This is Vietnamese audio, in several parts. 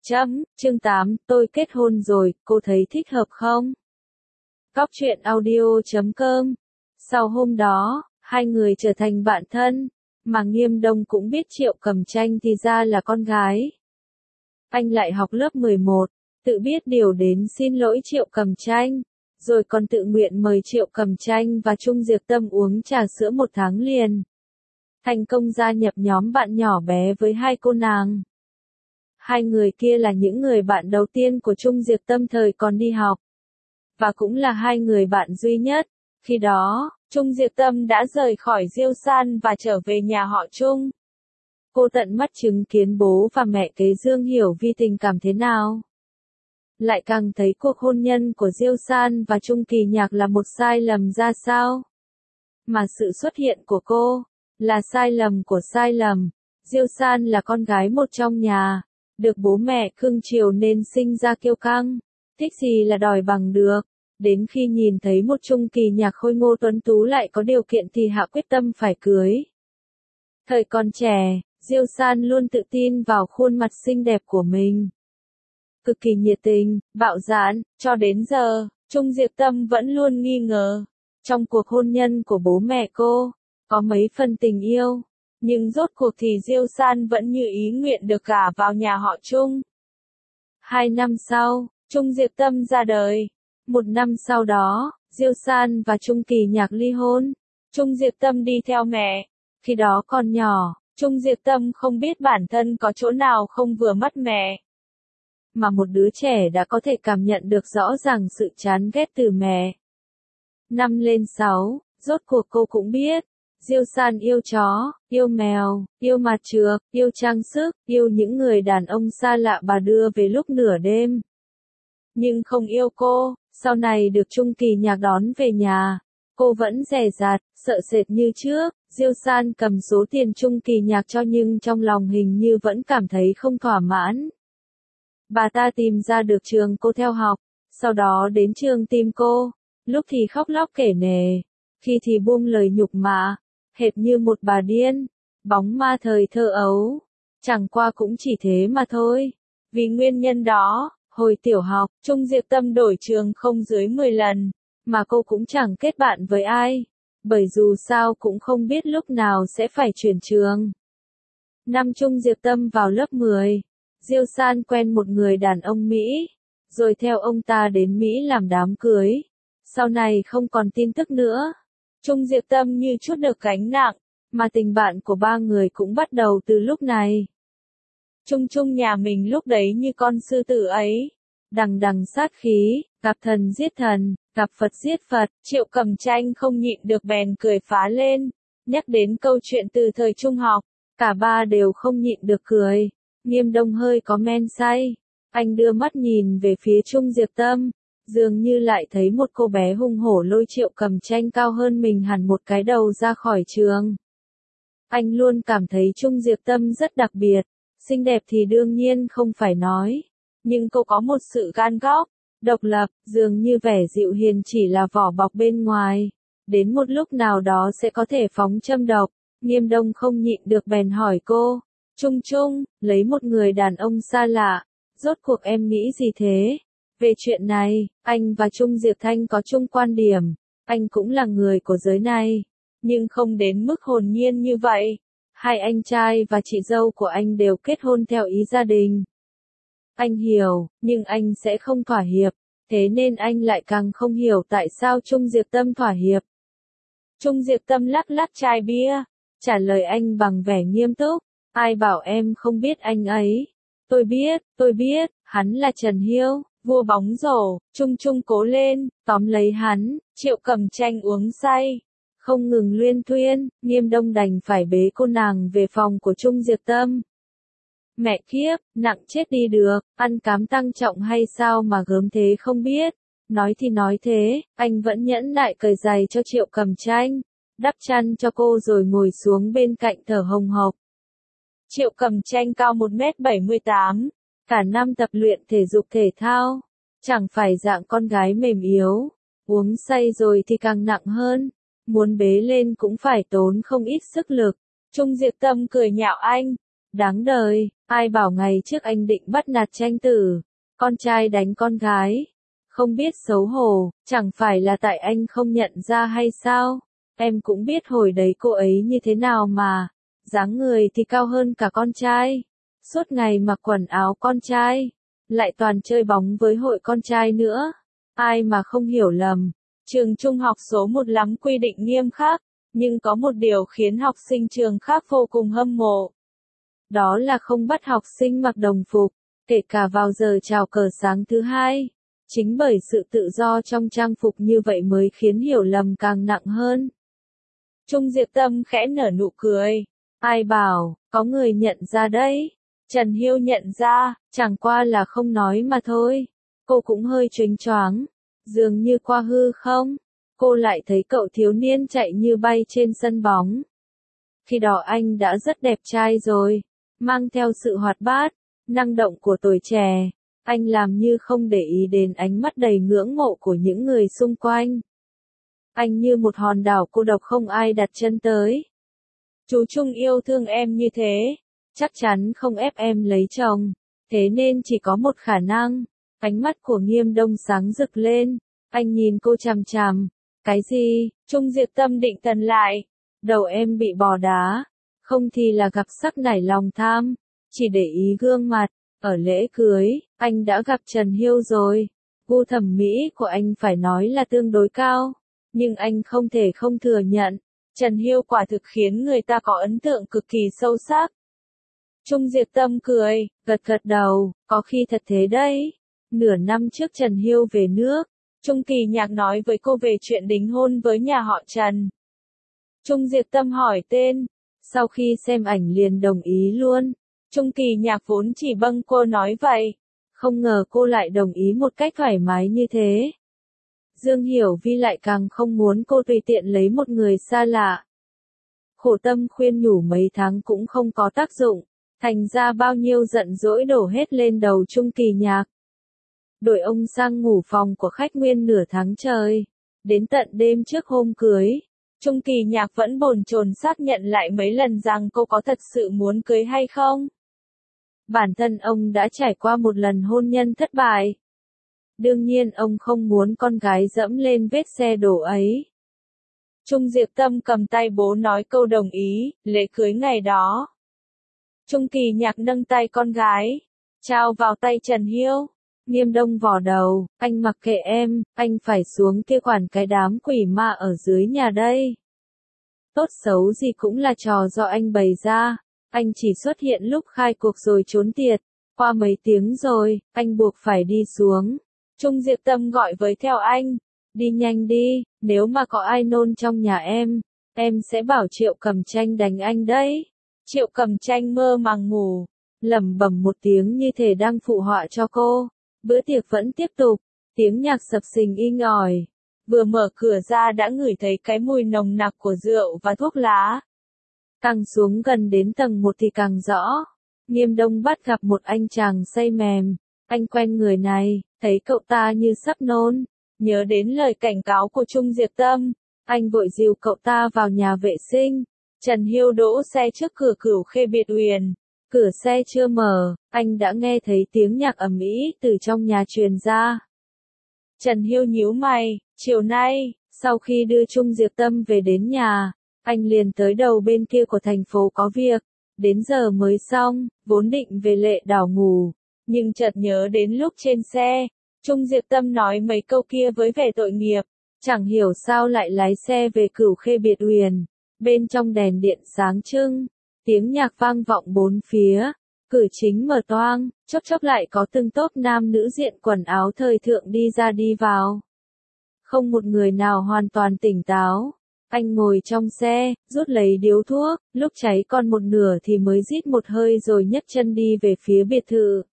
Chương 8, tôi kết hôn rồi, cô thấy thích hợp không? Cóc truyện audio.com. Sau hôm đó, hai người trở thành bạn thân, mà Nghiêm Đông cũng biết Triệu Cầm Tranh thì ra là con gái. Anh lại học lớp 11, tự biết điều đến xin lỗi Triệu Cầm Tranh, rồi còn tự nguyện mời Triệu Cầm Tranh và Trung Diệp Tâm uống trà sữa 1 tháng liền. Thành công gia nhập nhóm bạn nhỏ bé với hai cô nàng. Hai người kia là những người bạn đầu tiên của Trung Diệp Tâm thời còn đi học. Và cũng là hai người bạn duy nhất. Khi đó, Trung Diệp Tâm đã rời khỏi Diêu San và trở về nhà họ Trung. Cô tận mắt chứng kiến bố và mẹ kế Dương Hiểu Vi tình cảm thế nào. Lại càng thấy cuộc hôn nhân của Diêu San và Trung Kỳ Nhạc là một sai lầm ra sao. Mà sự xuất hiện của cô, là sai lầm của sai lầm. Diêu San là con gái một trong nhà, được bố mẹ cưng chiều nên sinh ra kiêu căng, thích gì là đòi bằng được. Đến khi nhìn thấy một Trung Kỳ Nhạc khôi ngô tuấn tú lại có điều kiện thì hạ quyết tâm phải cưới. Thời còn trẻ, Diêu San luôn tự tin vào khuôn mặt xinh đẹp của mình. Cực kỳ nhiệt tình, bạo dạn, cho đến giờ, Trung Diệp Tâm vẫn luôn nghi ngờ. Trong cuộc hôn nhân của bố mẹ cô, có mấy phần tình yêu. Nhưng rốt cuộc thì Diêu San vẫn như ý nguyện được gả vào nhà họ Trung. 2 năm sau, Trung Diệp Tâm ra đời. 1 năm sau đó, Diêu San và Trung Kỳ Nhạc ly hôn. Trung Diệp Tâm đi theo mẹ. Khi đó còn nhỏ, Trung Diệp Tâm không biết bản thân có chỗ nào không vừa mắt mẹ. Mà một đứa trẻ đã có thể cảm nhận được rõ ràng sự chán ghét từ mẹ. Năm lên 6, rốt cuộc cô cũng biết. Diêu San yêu chó, yêu mèo, yêu mặt trược, yêu trang sức, yêu những người đàn ông xa lạ bà đưa về lúc nửa đêm. Nhưng không yêu cô, sau này được Trung Kỳ Nhạc đón về nhà, cô vẫn dè dặt, sợ sệt như trước. Diêu San cầm số tiền Trung Kỳ Nhạc cho nhưng trong lòng hình như vẫn cảm thấy không thỏa mãn. Bà ta tìm ra được trường cô theo học, sau đó đến trường tìm cô, lúc thì khóc lóc kể nể, khi thì buông lời nhục mạ. Hệt như một bà điên, bóng ma thời thơ ấu. Chẳng qua cũng chỉ thế mà thôi. Vì nguyên nhân đó, hồi tiểu học, Trung Diệp Tâm đổi trường không dưới 10 lần, mà cô cũng chẳng kết bạn với ai. Bởi dù sao cũng không biết lúc nào sẽ phải chuyển trường. Năm Trung Diệp Tâm vào lớp 10, Diêu San quen một người đàn ông Mỹ, rồi theo ông ta đến Mỹ làm đám cưới. Sau này không còn tin tức nữa. Trung Diệp Tâm như chút được gánh nặng, mà tình bạn của ba người cũng bắt đầu từ lúc này. Trung nhà mình lúc đấy như con sư tử ấy, đằng đằng sát khí, gặp thần giết thần, gặp Phật giết Phật. Triệu Cầm Tranh không nhịn được bèn cười phá lên, nhắc đến câu chuyện từ thời trung học, cả ba đều không nhịn được cười. Nghiêm Đông hơi có men say, anh đưa mắt nhìn về phía Trung Diệp Tâm. Dường như lại thấy một cô bé hung hổ lôi Triệu Cầm Tranh cao hơn mình hẳn một cái đầu ra khỏi trường. Anh luôn cảm thấy Trung Diệp Tâm rất đặc biệt, xinh đẹp thì đương nhiên không phải nói. Nhưng cô có một sự gan góc, độc lập, dường như vẻ dịu hiền chỉ là vỏ bọc bên ngoài. Đến một lúc nào đó sẽ có thể phóng châm độc. Nghiêm Đông không nhịn được bèn hỏi cô, Trung, lấy một người đàn ông xa lạ, rốt cuộc em nghĩ gì thế? Về chuyện này, anh và Trung Diệp Thanh có chung quan điểm, anh cũng là người của giới này, nhưng không đến mức hồn nhiên như vậy. Hai anh trai và chị dâu của anh đều kết hôn theo ý gia đình. Anh hiểu, nhưng anh sẽ không thỏa hiệp, thế nên anh lại càng không hiểu tại sao Trung Diệp Tâm thỏa hiệp. Trung Diệp Tâm lắc lắc chai bia, trả lời anh bằng vẻ nghiêm túc, ai bảo em không biết anh ấy? Tôi biết, hắn là Trần Hiêu. Vua bóng rổ. Trung cố lên, tóm lấy hắn. Triệu Cầm Tranh uống say, không ngừng luyên thuyên. Nghiêm Đông đành phải bế cô nàng về phòng của Trung Diệp Tâm. Mẹ kiếp, nặng chết đi được, ăn cám tăng trọng hay sao mà gớm thế không biết. Nói thì nói thế, anh vẫn nhẫn nại cởi giày cho Triệu Cầm Tranh, đắp chăn cho cô rồi ngồi xuống bên cạnh thở hồng hộc. Triệu Cầm Tranh cao 1m78. Cả năm tập luyện thể dục thể thao, chẳng phải dạng con gái mềm yếu, uống say rồi thì càng nặng hơn, muốn bế lên cũng phải tốn không ít sức lực. Trung Diệp Tâm cười nhạo anh, đáng đời, Ai bảo ngày trước anh định bắt nạt Tranh Tử, con trai đánh con gái. Không biết xấu hổ, chẳng phải là tại anh không nhận ra hay sao? Em cũng biết hồi đấy cô ấy như thế nào mà. Dáng người thì cao hơn cả con trai. Suốt ngày mặc quần áo con trai. Lại toàn chơi bóng với hội con trai nữa. Ai mà không hiểu lầm. Trường trung học số 1 lắm quy định nghiêm khắc. Nhưng có một điều khiến học sinh trường khác vô cùng hâm mộ. Đó là không bắt học sinh mặc đồng phục, kể cả vào giờ chào cờ sáng thứ hai. Chính bởi sự tự do trong trang phục như vậy mới khiến hiểu lầm càng nặng hơn. Trung Diệp Tâm khẽ nở nụ cười. Ai bảo, có người nhận ra đấy. Trần Hiêu nhận ra, chẳng qua là không nói mà thôi. Cô cũng hơi chếnh choáng, dường như qua hư không. Cô lại thấy cậu thiếu niên chạy như bay trên sân bóng. Khi đó anh đã rất đẹp trai rồi, mang theo sự hoạt bát, năng động của tuổi trẻ. Anh làm như không để ý đến ánh mắt đầy ngưỡng mộ của những người xung quanh. Anh như một hòn đảo cô độc không ai đặt chân tới. Chú Trung yêu thương em như thế, chắc chắn không ép em lấy chồng, thế nên chỉ có một khả năng. Ánh mắt của Nghiêm Đông sáng rực lên, anh nhìn cô chằm chằm. Cái gì? Trung Diệp Tâm định thần lại. Đầu em bị bò đá, không thì là gặp sắc nảy lòng tham, chỉ để ý gương mặt. Ở lễ cưới, anh đã gặp Trần Hiêu rồi. Gu thẩm mỹ của anh phải nói là tương đối cao, nhưng anh không thể không thừa nhận, Trần Hiêu quả thực khiến người ta có ấn tượng cực kỳ sâu sắc. Trung Diệp Tâm cười, gật gật đầu, có khi thật thế đấy. Nửa năm trước Trần Hiêu về nước, Trung Kỳ Nhạc nói với cô về chuyện đính hôn với nhà họ Trần. Trung Diệp Tâm hỏi tên, sau khi xem ảnh liền đồng ý luôn. Trung Kỳ Nhạc vốn chỉ bâng cô nói vậy, không ngờ cô lại đồng ý một cách thoải mái như thế. Dương Hiểu Vi lại càng không muốn cô tùy tiện lấy một người xa lạ. Khổ tâm khuyên nhủ mấy tháng cũng không có tác dụng, thành ra bao nhiêu giận dỗi đổ hết lên đầu Trung Kỳ Nhạc. Đuổi ông sang ngủ phòng của khách nguyên nửa tháng trời, đến tận đêm trước hôm cưới. Trung Kỳ Nhạc vẫn bồn chồn xác nhận lại mấy lần rằng cô có thật sự muốn cưới hay không. Bản thân ông đã trải qua một lần hôn nhân thất bại. Đương nhiên ông không muốn con gái dẫm lên vết xe đổ ấy. Trung Diệp Tâm cầm tay bố nói câu đồng ý, lễ cưới ngày đó. Trung Kỳ Nhạc nâng tay con gái, trao vào tay Trần Hiêu. Nghiêm Đông vò đầu, anh mặc kệ em, anh phải xuống kia quản cái đám quỷ ma ở dưới nhà đây. Tốt xấu gì cũng là trò do anh bày ra, anh chỉ xuất hiện lúc khai cuộc rồi trốn tiệt. Qua mấy tiếng rồi, anh buộc phải đi xuống. Trung Diệp Tâm gọi với theo anh, đi nhanh đi, nếu mà có ai nôn trong nhà em sẽ bảo Triệu Cầm Tranh đánh anh đấy. Triệu Cầm Tranh mơ màng ngủ, lẩm bẩm một tiếng như thể đang phụ họa cho cô. Bữa tiệc vẫn tiếp tục, tiếng nhạc sập sình inh ỏi. Vừa mở cửa ra đã ngửi thấy cái mùi nồng nặc của rượu và thuốc lá. Càng xuống gần đến tầng 1 thì càng rõ. Nghiêm Đông bắt gặp một anh chàng say mềm. Anh quen người này, thấy cậu ta như sắp nôn. Nhớ đến lời cảnh cáo của Trung Diệp Tâm, anh vội dìu cậu ta vào nhà vệ sinh. Trần Hiêu đỗ xe trước cửa Cửu Khê Biệt Uyển. Cửa xe chưa mở, anh đã nghe thấy tiếng nhạc ầm ĩ từ trong nhà truyền ra. Trần Hiêu nhíu mày, chiều nay, sau khi đưa Trung Diệp Tâm về đến nhà, anh liền tới đầu bên kia của thành phố có việc. Đến giờ mới xong, vốn định về Lệ Đảo ngủ, nhưng chợt nhớ đến lúc trên xe, Trung Diệp Tâm nói mấy câu kia với vẻ tội nghiệp, chẳng hiểu sao lại lái xe về Cửu Khê Biệt Uyển. Bên trong đèn điện sáng trưng, tiếng nhạc vang vọng bốn phía, cửa chính mở toang, chốc chốc lại có từng tốp nam nữ diện quần áo thời thượng đi ra đi vào. Không một người nào hoàn toàn tỉnh táo. Anh ngồi trong xe, rút lấy điếu thuốc, lúc cháy còn một nửa thì mới rít một hơi rồi nhấc chân đi về phía biệt thự.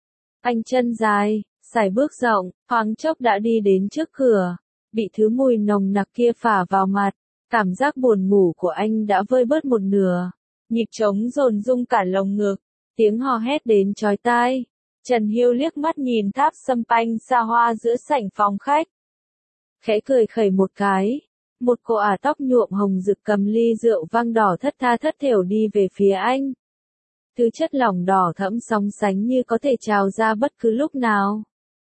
Anh chân dài, sải bước rộng, thoáng chốc đã đi đến trước cửa, bị thứ mùi nồng nặc kia phả vào mặt, cảm giác buồn ngủ của anh đã vơi bớt một nửa. Nhịp trống dồn rung cả lồng ngực, tiếng hò hét đến chói tai. Trần Hiêu liếc mắt nhìn tháp sâm panh xa hoa giữa sảnh phòng khách. Khẽ cười khẩy một cái, một cô ả tóc nhuộm hồng rực cầm ly rượu vang đỏ thất tha thất thểu đi về phía anh. thứ chất lỏng đỏ thẫm sóng sánh như có thể trào ra bất cứ lúc nào.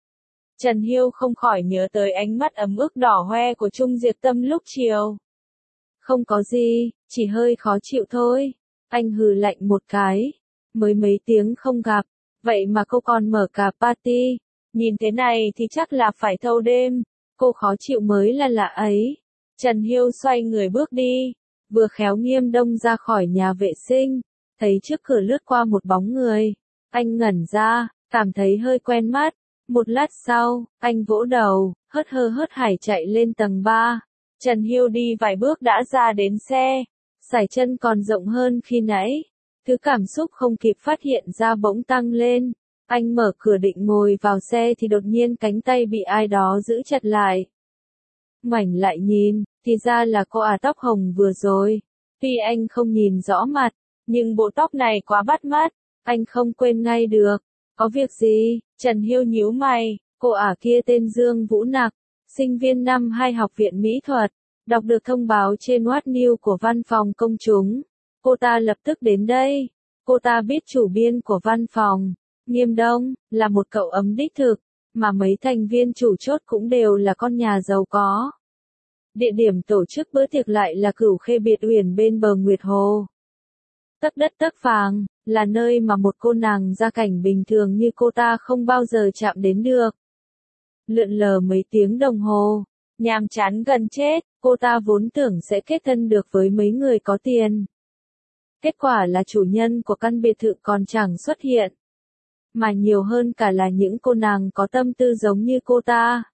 Trần Hiêu không khỏi nhớ tới ánh mắt ấm ức đỏ hoe của Trung Diệp Tâm lúc chiều. Không có gì, chỉ hơi khó chịu thôi. Anh hừ lạnh một cái. Mới mấy tiếng không gặp, vậy mà cô còn mở cả party. Nhìn thế này thì chắc là phải thâu đêm. Cô khó chịu mới là lạ ấy. Trần Hiêu xoay người bước đi. Vừa khéo Nghiêm Đông ra khỏi nhà vệ sinh. Thấy trước cửa lướt qua một bóng người. Anh ngẩn ra, cảm thấy hơi quen mắt. Một lát sau, anh vỗ đầu, hớt hơ hớt hải chạy lên tầng 3. Trần Hiêu đi vài bước đã ra đến xe. Sải chân còn rộng hơn khi nãy. Thứ cảm xúc không kịp phát hiện ra bỗng tăng lên. Anh mở cửa định ngồi vào xe thì đột nhiên cánh tay bị ai đó giữ chặt lại. Ngoảnh lại nhìn, thì ra là cô tóc hồng vừa rồi. Tuy anh không nhìn rõ mặt, nhưng bộ tóc này quá bắt mắt, anh không quên ngay được. Có việc gì? Trần Hiêu nhíu mày, cô kia tên Dương Vũ Nặc, sinh viên năm 2 học viện mỹ thuật, đọc được thông báo trên What News của văn phòng công chúng. Cô ta lập tức đến đây. Cô ta biết chủ biên của văn phòng, Nghiêm Đông, là một cậu ấm đích thực, mà mấy thành viên chủ chốt cũng đều là con nhà giàu có. Địa điểm tổ chức bữa tiệc lại là Cửu Khê Biệt Uyển bên bờ Nguyệt Hồ. Tấc đất tấc vàng, là nơi mà một cô nàng gia cảnh bình thường như cô ta không bao giờ chạm đến được. Lượn lờ mấy tiếng đồng hồ, nhàm chán gần chết, cô ta vốn tưởng sẽ kết thân được với mấy người có tiền. Kết quả là chủ nhân của căn biệt thự còn chẳng xuất hiện. Mà nhiều hơn cả là những cô nàng có tâm tư giống như cô ta.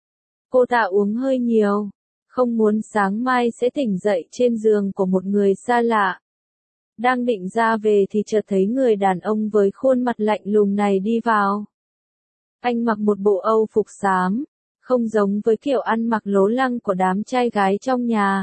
Cô ta uống hơi nhiều, không muốn sáng mai sẽ tỉnh dậy trên giường của một người xa lạ. Đang định ra về thì chợt thấy người đàn ông với khuôn mặt lạnh lùng này đi vào. Anh mặc một bộ Âu phục xám, không giống với kiểu ăn mặc lố lăng của đám trai gái trong nhà.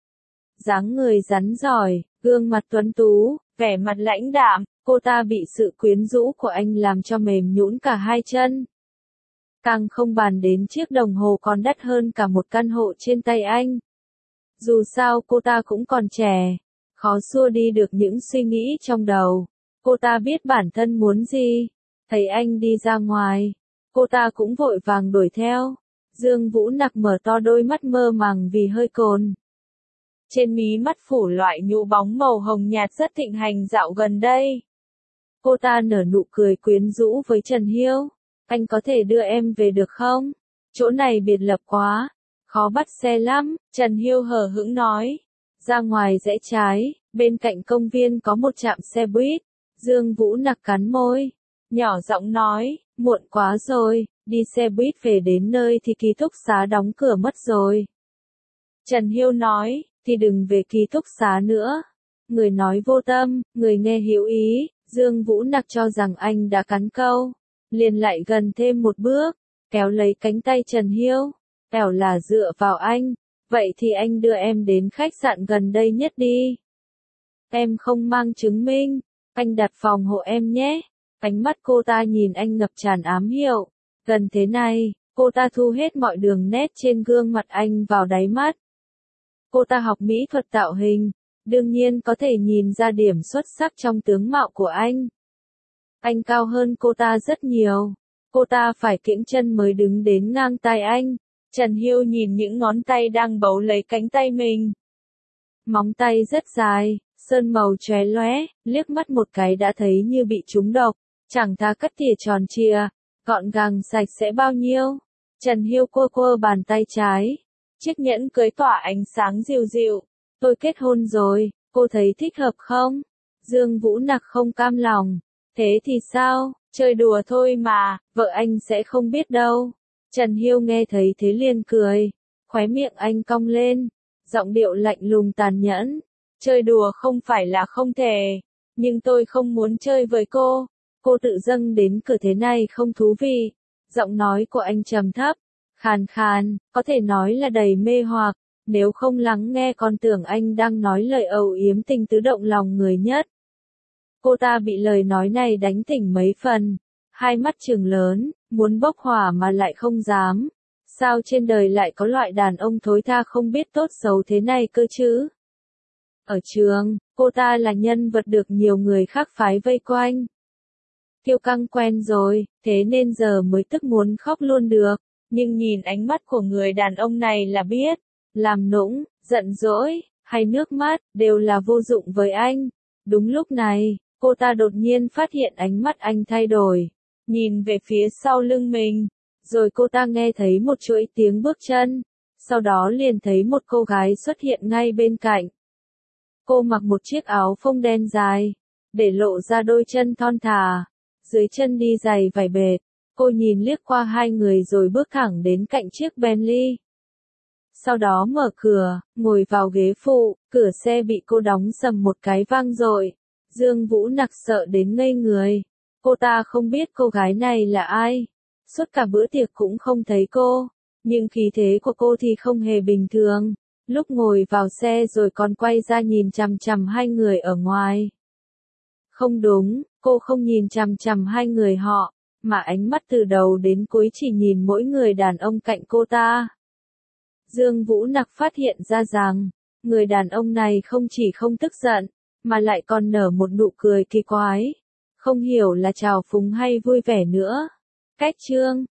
Dáng người rắn giỏi, gương mặt tuấn tú, vẻ mặt lãnh đạm, cô ta bị sự quyến rũ của anh làm cho mềm nhũn cả hai chân. Càng không bàn đến chiếc đồng hồ còn đắt hơn cả một căn hộ trên tay anh. Dù sao cô ta cũng còn trẻ, khó xua đi được những suy nghĩ trong đầu. Cô ta biết bản thân muốn gì. Thấy anh đi ra ngoài, cô ta cũng vội vàng đuổi theo. Dương Vũ Nặc mở to đôi mắt mơ màng vì hơi cồn. Trên mí mắt phủ loại nhũ bóng màu hồng nhạt rất thịnh hành dạo gần đây. Cô ta nở nụ cười quyến rũ với Trần Hiêu. Anh có thể đưa em về được không? Chỗ này biệt lập quá, khó bắt xe lắm, Trần Hiêu hờ hững nói. Ra ngoài rẽ trái, bên cạnh công viên có một trạm xe buýt. Dương Vũ Nặc cắn môi, nhỏ giọng nói, muộn quá rồi, đi xe buýt về đến nơi thì ký túc xá đóng cửa mất rồi. Trần Hiêu nói, thì đừng về ký túc xá nữa. Người nói vô tâm, người nghe hiểu ý, Dương Vũ Nặc cho rằng anh đã cắn câu. Liền lại gần thêm một bước, kéo lấy cánh tay Trần Hiêu, ẻo là dựa vào anh, vậy thì anh đưa em đến khách sạn gần đây nhất đi. Em không mang chứng minh, anh đặt phòng hộ em nhé. Ánh mắt cô ta nhìn anh ngập tràn ám hiệu, gần thế này, cô ta thu hết mọi đường nét trên gương mặt anh vào đáy mắt. Cô ta học mỹ thuật tạo hình, đương nhiên có thể nhìn ra điểm xuất sắc trong tướng mạo của anh. Anh cao hơn cô ta rất nhiều. Cô ta phải kiễng chân mới đứng đến ngang tai anh. Trần Hiêu nhìn những ngón tay đang bấu lấy cánh tay mình. Móng tay rất dài, sơn màu chóe lóe, liếc mắt một cái đã thấy như bị trúng độc. Chẳng thà cắt tỉa tròn trịa, gọn gàng sạch sẽ bao nhiêu. Trần Hiêu quơ quơ bàn tay trái. Chiếc nhẫn cưới tỏa ánh sáng dịu dịu. Tôi kết hôn rồi, cô thấy thích hợp không? Dương Vũ Nặc không cam lòng. Thế thì sao, chơi đùa thôi mà, vợ anh sẽ không biết đâu. Trần Hiêu nghe thấy thế liền cười, khóe miệng anh cong lên, giọng điệu lạnh lùng tàn nhẫn. Chơi đùa không phải là không thể, nhưng tôi không muốn chơi với cô. Cô tự dâng đến cửa thế này không thú vị. Giọng nói của anh trầm thấp, khàn khàn, có thể nói là đầy mê hoặc. Nếu không lắng nghe còn tưởng anh đang nói lời âu yếm tình tứ động lòng người nhất. Cô ta bị lời nói này đánh tỉnh mấy phần, hai mắt trừng lớn, muốn bốc hỏa mà lại không dám. Sao trên đời lại có loại đàn ông thối tha không biết tốt xấu thế này cơ chứ? Ở trường, cô ta là nhân vật được nhiều người khác phái vây quanh. Kiêu căng quen rồi, thế nên giờ mới tức muốn khóc luôn được. Nhưng nhìn ánh mắt của người đàn ông này là biết, làm nũng, giận dỗi, hay nước mắt, đều là vô dụng với anh. Đúng lúc này, cô ta đột nhiên phát hiện ánh mắt anh thay đổi, nhìn về phía sau lưng mình, rồi cô ta nghe thấy một chuỗi tiếng bước chân, sau đó liền thấy một cô gái xuất hiện ngay bên cạnh. Cô mặc một chiếc áo phông đen dài, để lộ ra đôi chân thon thả, dưới chân đi giày vải bệt. Cô nhìn liếc qua hai người rồi bước thẳng đến cạnh chiếc Bentley. Sau đó mở cửa, ngồi vào ghế phụ, cửa xe bị cô đóng sầm một cái vang dội. Dương Vũ Nặc sợ đến ngây người. Cô ta không biết cô gái này là ai. Suốt cả bữa tiệc cũng không thấy cô. Nhưng khí thế của cô thì không hề bình thường. Lúc ngồi vào xe rồi còn quay ra nhìn chằm chằm hai người ở ngoài. Không đúng, cô không nhìn chằm chằm hai người họ, mà ánh mắt từ đầu đến cuối chỉ nhìn mỗi người đàn ông cạnh cô ta. Dương Vũ Nặc phát hiện ra rằng, người đàn ông này không chỉ không tức giận, mà lại còn nở một nụ cười kỳ quái. Không hiểu là trào phúng hay vui vẻ nữa. Cách chương